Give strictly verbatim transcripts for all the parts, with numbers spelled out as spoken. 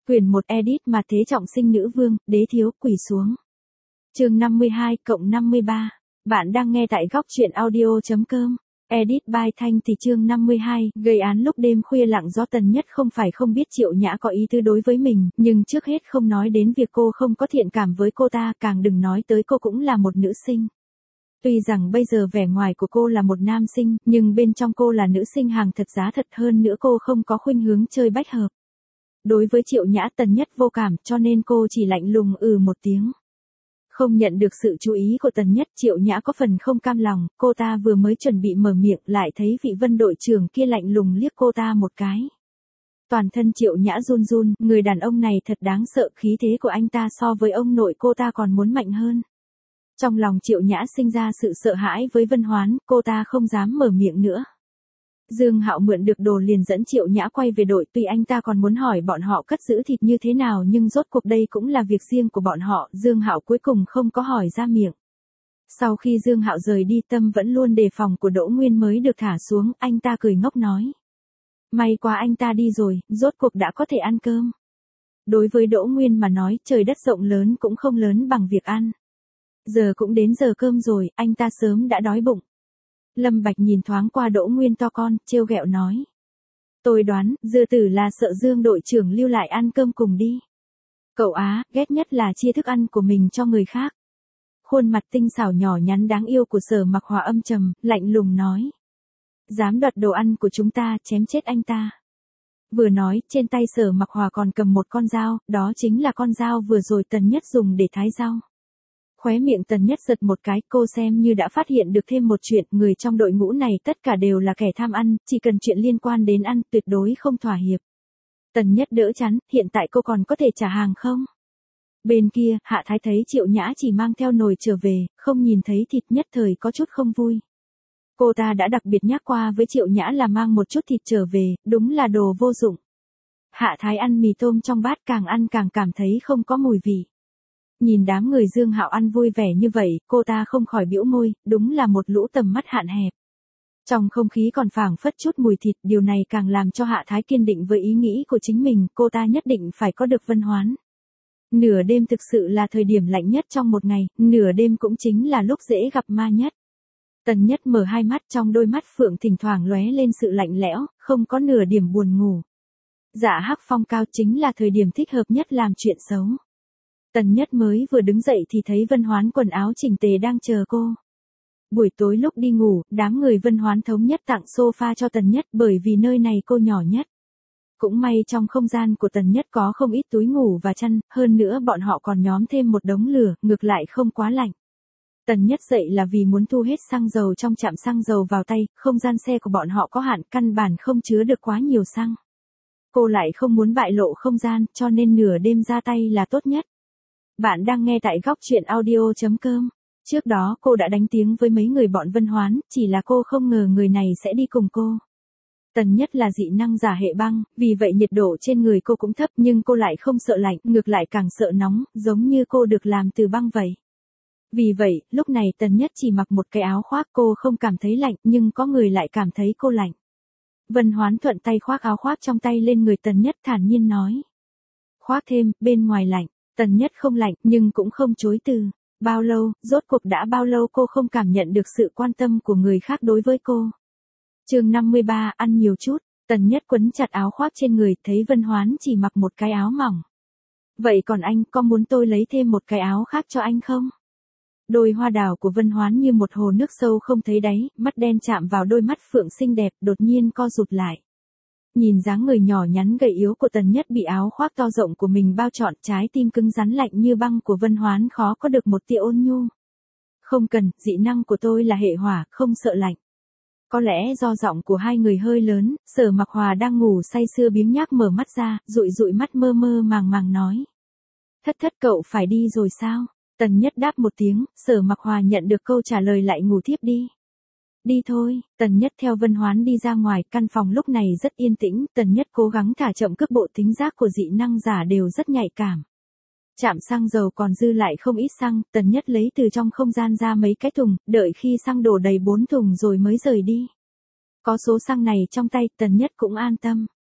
Quyển một edit mà thế trọng sinh nữ vương, đế thiếu quỳ xuống. Chương năm mươi hai cộng năm mươi ba. Bạn đang nghe tại góc truyện audio.com. Edit by Thanh thì chương năm mươi hai, gây án lúc đêm khuya lặng gió. Tần Nhất không phải không biết Triệu Nhã có ý tứ đối với mình, nhưng trước hết không nói đến việc cô không có thiện cảm với cô ta, càng đừng nói tới cô cũng là một nữ sinh. Tuy rằng bây giờ vẻ ngoài của cô là một nam sinh, nhưng bên trong cô là nữ sinh hàng thật giá thật, hơn nữa cô không có khuynh hướng chơi bách hợp. Đối với Triệu Nhã Tần Nhất vô cảm, cho nên cô chỉ lạnh lùng ừ một tiếng. Không nhận được sự chú ý của Tần Nhất, Triệu Nhã có phần không cam lòng, cô ta vừa mới chuẩn bị mở miệng lại thấy vị Vân đội trưởng kia lạnh lùng liếc cô ta một cái. Toàn thân Triệu Nhã run run, người đàn ông này thật đáng sợ, khí thế của anh ta so với ông nội cô ta còn muốn mạnh hơn. Trong lòng Triệu Nhã sinh ra sự sợ hãi với Vân Hoán, cô ta không dám mở miệng nữa. Dương Hạo mượn được đồ liền dẫn Triệu Nhã quay về đội, tuy anh ta còn muốn hỏi bọn họ cất giữ thịt như thế nào nhưng rốt cuộc đây cũng là việc riêng của bọn họ, Dương Hạo cuối cùng không có hỏi ra miệng. Sau khi Dương Hạo rời đi, tâm vẫn luôn đề phòng của Đỗ Nguyên mới được thả xuống, anh ta cười ngốc nói. May quá anh ta đi rồi, rốt cuộc đã có thể ăn cơm. Đối với Đỗ Nguyên mà nói, trời đất rộng lớn cũng không lớn bằng việc ăn. Giờ cũng đến giờ cơm rồi, anh ta sớm đã đói bụng. Lâm Bạch nhìn thoáng qua Đỗ Nguyên to con, trêu ghẹo nói. Tôi đoán, Dư Tử là sợ Dương đội trưởng lưu lại ăn cơm cùng đi. Cậu á, ghét nhất là chia thức ăn của mình cho người khác. Khuôn mặt tinh xảo nhỏ nhắn đáng yêu của Sở Mặc Hòa âm trầm, lạnh lùng nói. Dám đoạt đồ ăn của chúng ta, chém chết anh ta. Vừa nói, trên tay Sở Mặc Hòa còn cầm một con dao, đó chính là con dao vừa rồi Tần Nhất dùng để thái rau. Khóe miệng Tần Nhất giật một cái, cô xem như đã phát hiện được thêm một chuyện, người trong đội ngũ này tất cả đều là kẻ tham ăn, chỉ cần chuyện liên quan đến ăn tuyệt đối không thỏa hiệp. Tần Nhất đỡ chắn, hiện tại cô còn có thể trả hàng không? Bên kia, Hạ Thái thấy Triệu Nhã chỉ mang theo nồi trở về, không nhìn thấy thịt nhất thời có chút không vui. Cô ta đã đặc biệt nhắc qua với Triệu Nhã là mang một chút thịt trở về, đúng là đồ vô dụng. Hạ Thái ăn mì tôm trong bát, càng ăn càng cảm thấy không có mùi vị. Nhìn đám người Dương Hạo ăn vui vẻ như vậy, cô ta không khỏi bĩu môi, đúng là một lũ tầm mắt hạn hẹp. Trong không khí còn phảng phất chút mùi thịt, điều này càng làm cho Hạ Thái kiên định với ý nghĩ của chính mình, cô ta nhất định phải có được Vân Hoán. Nửa đêm thực sự là thời điểm lạnh nhất trong một ngày, nửa đêm cũng chính là lúc dễ gặp ma nhất. Tần Nhất mở hai mắt, trong đôi mắt phượng thỉnh thoảng lóe lên sự lạnh lẽo, không có nửa điểm buồn ngủ. Dạ hắc phong cao chính là thời điểm thích hợp nhất làm chuyện xấu. Tần Nhất mới vừa đứng dậy thì thấy Vân Hoán quần áo chỉnh tề đang chờ cô. Buổi tối lúc đi ngủ, đám người Vân Hoán thống nhất tặng sofa cho Tần Nhất bởi vì nơi này cô nhỏ nhất. Cũng may trong không gian của Tần Nhất có không ít túi ngủ và chăn, hơn nữa bọn họ còn nhóm thêm một đống lửa, ngược lại không quá lạnh. Tần Nhất dậy là vì muốn thu hết xăng dầu trong trạm xăng dầu vào tay, không gian xe của bọn họ có hạn, căn bản không chứa được quá nhiều xăng. Cô lại không muốn bại lộ không gian, cho nên nửa đêm ra tay là tốt nhất. Bạn đang nghe tại góc truyện audio.com. Trước đó cô đã đánh tiếng với mấy người bọn Vân Hoán, chỉ là cô không ngờ người này sẽ đi cùng cô. Tần Nhất là dị năng giả hệ băng, vì vậy nhiệt độ trên người cô cũng thấp, nhưng cô lại không sợ lạnh, ngược lại càng sợ nóng, giống như cô được làm từ băng vậy. Vì vậy, lúc này Tần Nhất chỉ mặc một cái áo khoác, cô không cảm thấy lạnh, nhưng có người lại cảm thấy cô lạnh. Vân Hoán thuận tay khoác áo khoác trong tay lên người Tần Nhất, thản nhiên nói. Khoác thêm, bên ngoài lạnh. Tần Nhất không lạnh, nhưng cũng không chối từ. Bao lâu, rốt cuộc đã bao lâu cô không cảm nhận được sự quan tâm của người khác đối với cô. Chương năm mươi ba, ăn nhiều chút. Tần Nhất quấn chặt áo khoác trên người, thấy Vân Hoán chỉ mặc một cái áo mỏng. Vậy còn anh, có muốn tôi lấy thêm một cái áo khác cho anh không? Đôi hoa đào của Vân Hoán như một hồ nước sâu không thấy đáy, mắt đen chạm vào đôi mắt phượng xinh đẹp, đột nhiên co rụt lại. Nhìn dáng người nhỏ nhắn gầy yếu của Tần Nhất bị áo khoác to rộng của mình bao trọn, trái tim cứng rắn lạnh như băng của Vân Hoán khó có được một tia ôn nhu. Không cần, dị năng của tôi là hệ hỏa, không sợ lạnh. Có lẽ do giọng của hai người hơi lớn, Sở Mặc Hòa đang ngủ say sưa biếng nhác mở mắt ra, dụi dụi mắt mơ mơ màng màng nói. Thất thất cậu phải đi rồi sao? Tần Nhất đáp một tiếng, Sở Mặc Hòa nhận được câu trả lời lại ngủ thiếp đi. Đi thôi, Tần Nhất theo Vân Hoán đi ra ngoài, căn phòng lúc này rất yên tĩnh, Tần Nhất cố gắng thả chậm cước bộ, tính giác của dị năng giả đều rất nhạy cảm. Trạm xăng dầu còn dư lại không ít xăng, Tần Nhất lấy từ trong không gian ra mấy cái thùng, đợi khi xăng đổ đầy bốn thùng rồi mới rời đi. Có số xăng này trong tay, Tần Nhất cũng an tâm.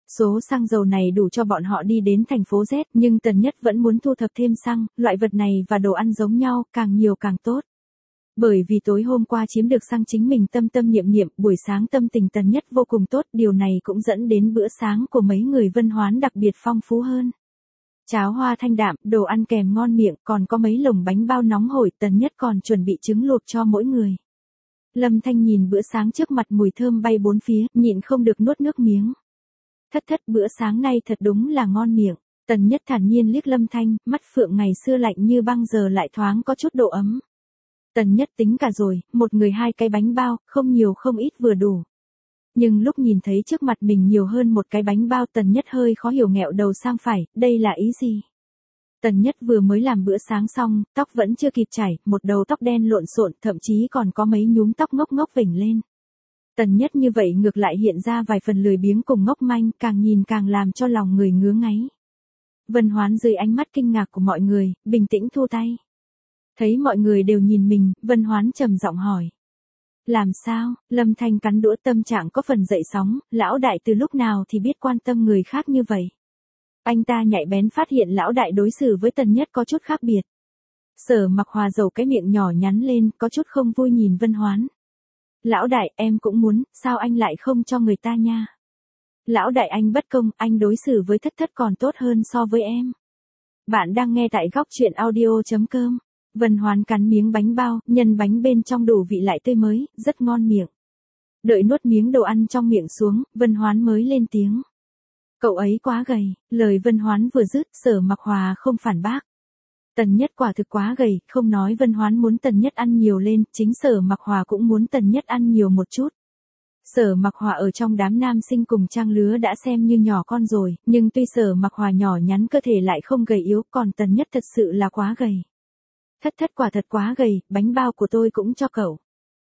Số xăng dầu này đủ cho bọn họ đi đến thành phố Z, nhưng Tần Nhất vẫn muốn thu thập thêm xăng, loại vật này và đồ ăn giống nhau, càng nhiều càng tốt. Bởi vì tối hôm qua chiếm được xăng chính mình tâm tâm niệm niệm, buổi sáng tâm tình Tần Nhất vô cùng tốt, điều này cũng dẫn đến bữa sáng của mấy người Vân Hoán đặc biệt phong phú hơn. Cháo hoa thanh đạm, đồ ăn kèm ngon miệng, còn có mấy lồng bánh bao nóng hổi, Tần Nhất còn chuẩn bị trứng luộc cho mỗi người. Lâm Thanh nhìn bữa sáng trước mặt mùi thơm bay bốn phía, nhịn không được nuốt nước miếng. Thất thất, bữa sáng nay thật đúng là ngon miệng. Tần Nhất thản nhiên liếc Lâm Thanh, mắt phượng ngày xưa lạnh như băng giờ lại thoáng có chút độ ấm. Tần Nhất tính cả rồi, một người hai cái bánh bao, không nhiều không ít vừa đủ. Nhưng lúc nhìn thấy trước mặt mình nhiều hơn một cái bánh bao, Tần Nhất hơi khó hiểu nghẹo đầu sang phải, đây là ý gì? Tần Nhất vừa mới làm bữa sáng xong, tóc vẫn chưa kịp chải, một đầu tóc đen lộn xộn, thậm chí còn có mấy nhúm tóc ngốc ngốc vểnh lên. Tần Nhất như vậy ngược lại hiện ra vài phần lười biếng cùng ngốc manh, càng nhìn càng làm cho lòng người ngứa ngáy. Vân Hoán dưới ánh mắt kinh ngạc của mọi người, bình tĩnh thu tay. Thấy mọi người đều nhìn mình, Vân Hoán trầm giọng hỏi. Làm sao? Lâm Thanh cắn đũa, tâm trạng có phần dậy sóng, lão đại từ lúc nào thì biết quan tâm người khác như vậy. Anh ta nhạy bén phát hiện lão đại đối xử với Tần Nhất có chút khác biệt. Sở Mặc Hòa dầu cái miệng nhỏ nhắn lên, có chút không vui nhìn Vân Hoán. Lão đại, em cũng muốn, sao anh lại không cho người ta nha? Lão đại anh bất công, anh đối xử với thất thất còn tốt hơn so với em. Bạn đang nghe tại góc truyện audio chấm com. Vân Hoán cắn miếng bánh bao, nhân bánh bên trong đủ vị lại tươi mới, rất ngon miệng. Đợi nuốt miếng đồ ăn trong miệng xuống, Vân Hoán mới lên tiếng. Cậu ấy quá gầy, lời Vân Hoán vừa dứt, Sở Mặc Hòa không phản bác. Tần Nhất quả thực quá gầy, không nói Vân Hoán muốn Tần Nhất ăn nhiều lên, chính Sở Mặc Hòa cũng muốn Tần Nhất ăn nhiều một chút. Sở Mặc Hòa ở trong đám nam sinh cùng trang lứa đã xem như nhỏ con rồi, nhưng tuy Sở Mặc Hòa nhỏ nhắn cơ thể lại không gầy yếu, còn Tần Nhất thật sự là quá gầy. Thất thất quả thật quá gầy, bánh bao của tôi cũng cho cậu.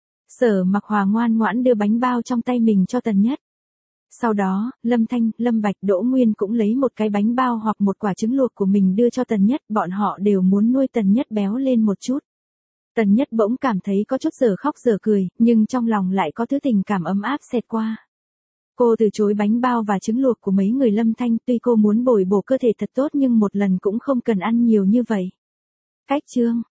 Sở Mặc Hòa ngoan ngoãn đưa bánh bao trong tay mình cho Tần Nhất. Sau đó, Lâm Thanh, Lâm Bạch, Đỗ Nguyên cũng lấy một cái bánh bao hoặc một quả trứng luộc của mình đưa cho Tần Nhất, bọn họ đều muốn nuôi Tần Nhất béo lên một chút. Tần Nhất bỗng cảm thấy có chút giờ khóc giờ cười, nhưng trong lòng lại có thứ tình cảm ấm áp xẹt qua. Cô từ chối bánh bao và trứng luộc của mấy người Lâm Thanh, tuy cô muốn bồi bổ cơ thể thật tốt nhưng một lần cũng không cần ăn nhiều như vậy. Cách chương